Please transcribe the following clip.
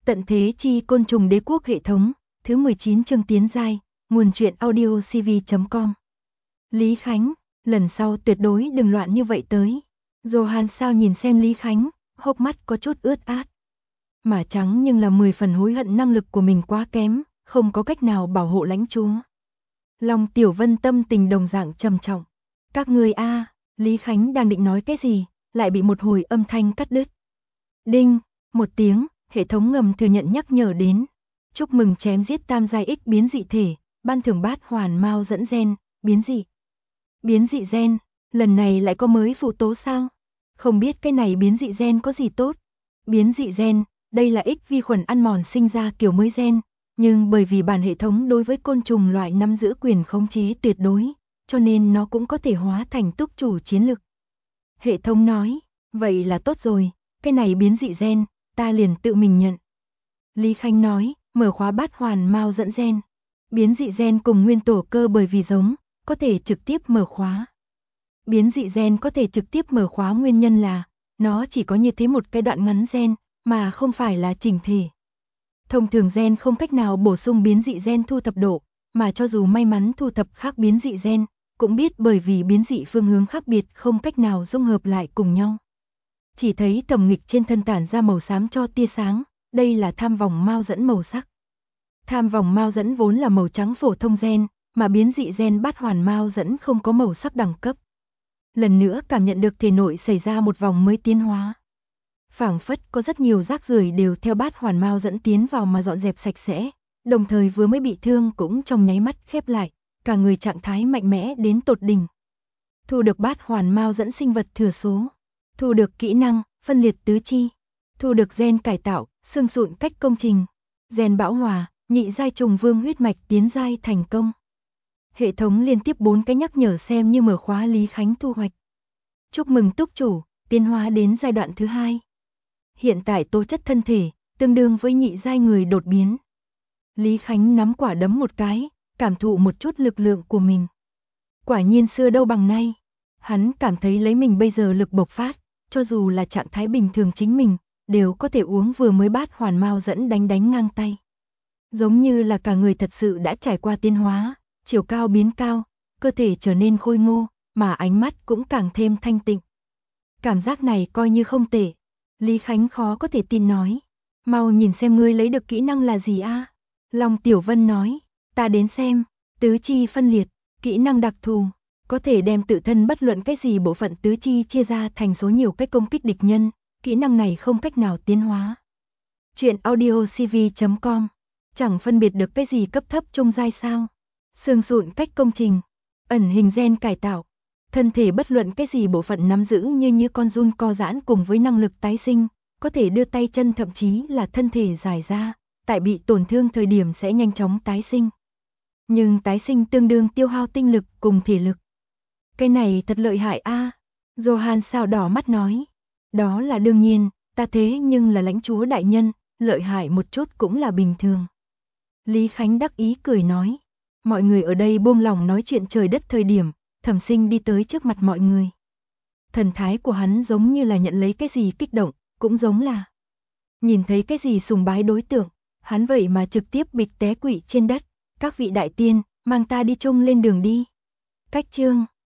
Tận thế chi côn trùng đế quốc hệ thống, thứ 19 chương tiến giai, nguồn truyện audio cv.com. Lý Khánh, lần sau tuyệt đối đừng loạn như vậy tới. Johan sao nhìn xem Lý Khánh, hốc mắt có chút ướt át. Mà trắng nhưng là 10 phần hối hận năng lực của mình quá kém, không có cách nào bảo hộ lãnh chúa. Long Tiểu Vân tâm tình đồng dạng trầm trọng. Các ngươi a, Lý Khánh đang định nói cái gì, lại bị một hồi âm thanh cắt đứt. Đinh, một tiếng, hệ thống ngầm thừa nhận nhắc nhở đến. Chúc mừng chém giết tam giai ích biến dị thể, ban thưởng bát hoàn mao dẫn gen, biến dị. Biến dị gen, lần này lại có mới phụ tố sao? Không biết cái này biến dị gen có gì tốt? Biến dị gen, đây là ích vi khuẩn ăn mòn sinh ra kiểu mới gen, nhưng bởi vì bản hệ thống đối với côn trùng loại nắm giữ quyền khống chế tuyệt đối, cho nên nó cũng có thể hóa thành túc chủ chiến lực. Hệ thống nói, vậy là tốt rồi, cái này biến dị gen, ta liền tự mình nhận. Lý Khánh nói, mở khóa bát hoàn mao dẫn gen. Biến dị gen cùng nguyên tổ cơ bởi vì giống, có thể trực tiếp mở khóa. Biến dị gen có thể trực tiếp mở khóa nguyên nhân là, nó chỉ có như thế một cái đoạn ngắn gen, mà không phải là chỉnh thể. Thông thường gen không cách nào bổ sung biến dị gen thu thập độ, mà cho dù may mắn thu thập khác biến dị gen, cũng biết bởi vì biến dị phương hướng khác biệt không cách nào dung hợp lại cùng nhau. Chỉ thấy Thẩm Nghịch trên thân tản ra màu xám cho tia sáng, đây là tham vòng mao dẫn màu sắc. Tham vòng mao dẫn vốn là màu trắng phổ thông gen, mà biến dị gen bát hoàn mao dẫn không có màu sắc đẳng cấp. Lần nữa cảm nhận được thể nội xảy ra một vòng mới tiến hóa. Phảng phất có rất nhiều rác rưởi đều theo bát hoàn mao dẫn tiến vào mà dọn dẹp sạch sẽ, đồng thời vừa mới bị thương cũng trong nháy mắt khép lại, cả người trạng thái mạnh mẽ đến tột đỉnh. Thu được bát hoàn mao dẫn sinh vật thừa số, thu được kỹ năng phân liệt tứ chi, thu được gen cải tạo, xương sụn cách công trình, gen bão hòa, nhị giai trùng vương huyết mạch tiến giai thành công. Hệ thống liên tiếp 4 cái nhắc nhở xem như mở khóa Lý Khánh thu hoạch. Chúc mừng túc chủ, tiến hóa đến giai đoạn thứ 2. Hiện tại tố chất thân thể, tương đương với nhị giai người đột biến. Lý Khánh nắm quả đấm một cái, cảm thụ một chút lực lượng của mình. Quả nhiên xưa đâu bằng nay. Hắn cảm thấy lấy mình bây giờ lực bộc phát, cho dù là trạng thái bình thường chính mình, đều có thể uống vừa mới bát hoàn mao dẫn đánh ngang tay. Giống như là cả người thật sự đã trải qua tiến hóa, chiều cao biến cao, cơ thể trở nên khôi ngô, mà ánh mắt cũng càng thêm thanh tịnh. Cảm giác này coi như không tệ. Lý Khánh khó có thể tin nói. Mau nhìn xem ngươi lấy được kỹ năng là gì a? Long Tiểu Vân nói, ta đến xem, tứ chi phân liệt, kỹ năng đặc thù, có thể đem tự thân bất luận cái gì bộ phận tứ chi chia ra thành số nhiều cách công kích địch nhân, kỹ năng này không cách nào tiến hóa. Chuyện audio cv.com, chẳng phân biệt được cái gì cấp thấp trung giai sao? Xương sụn cách công trình, ẩn hình gen cải tạo, thân thể bất luận cái gì bộ phận nắm giữ như con giun co giãn cùng với năng lực tái sinh, có thể đưa tay chân thậm chí là thân thể dài ra, tại bị tổn thương thời điểm sẽ nhanh chóng tái sinh. Nhưng tái sinh tương đương tiêu hao tinh lực cùng thể lực. Cái này thật lợi hại a. Johan sao đỏ mắt nói. Đó là đương nhiên, ta thế nhưng là lãnh chúa đại nhân, lợi hại một chút cũng là bình thường. Lý Khánh đắc ý cười nói. Mọi người ở đây buông lòng nói chuyện trời đất thời điểm, Thẩm Sinh đi tới trước mặt mọi người. Thần thái của hắn giống như là nhận lấy cái gì kích động, cũng giống là nhìn thấy cái gì sùng bái đối tượng, hắn vậy mà trực tiếp bịch té quỵ trên đất. Các vị đại tiên, mang ta đi chung lên đường đi. Cách chương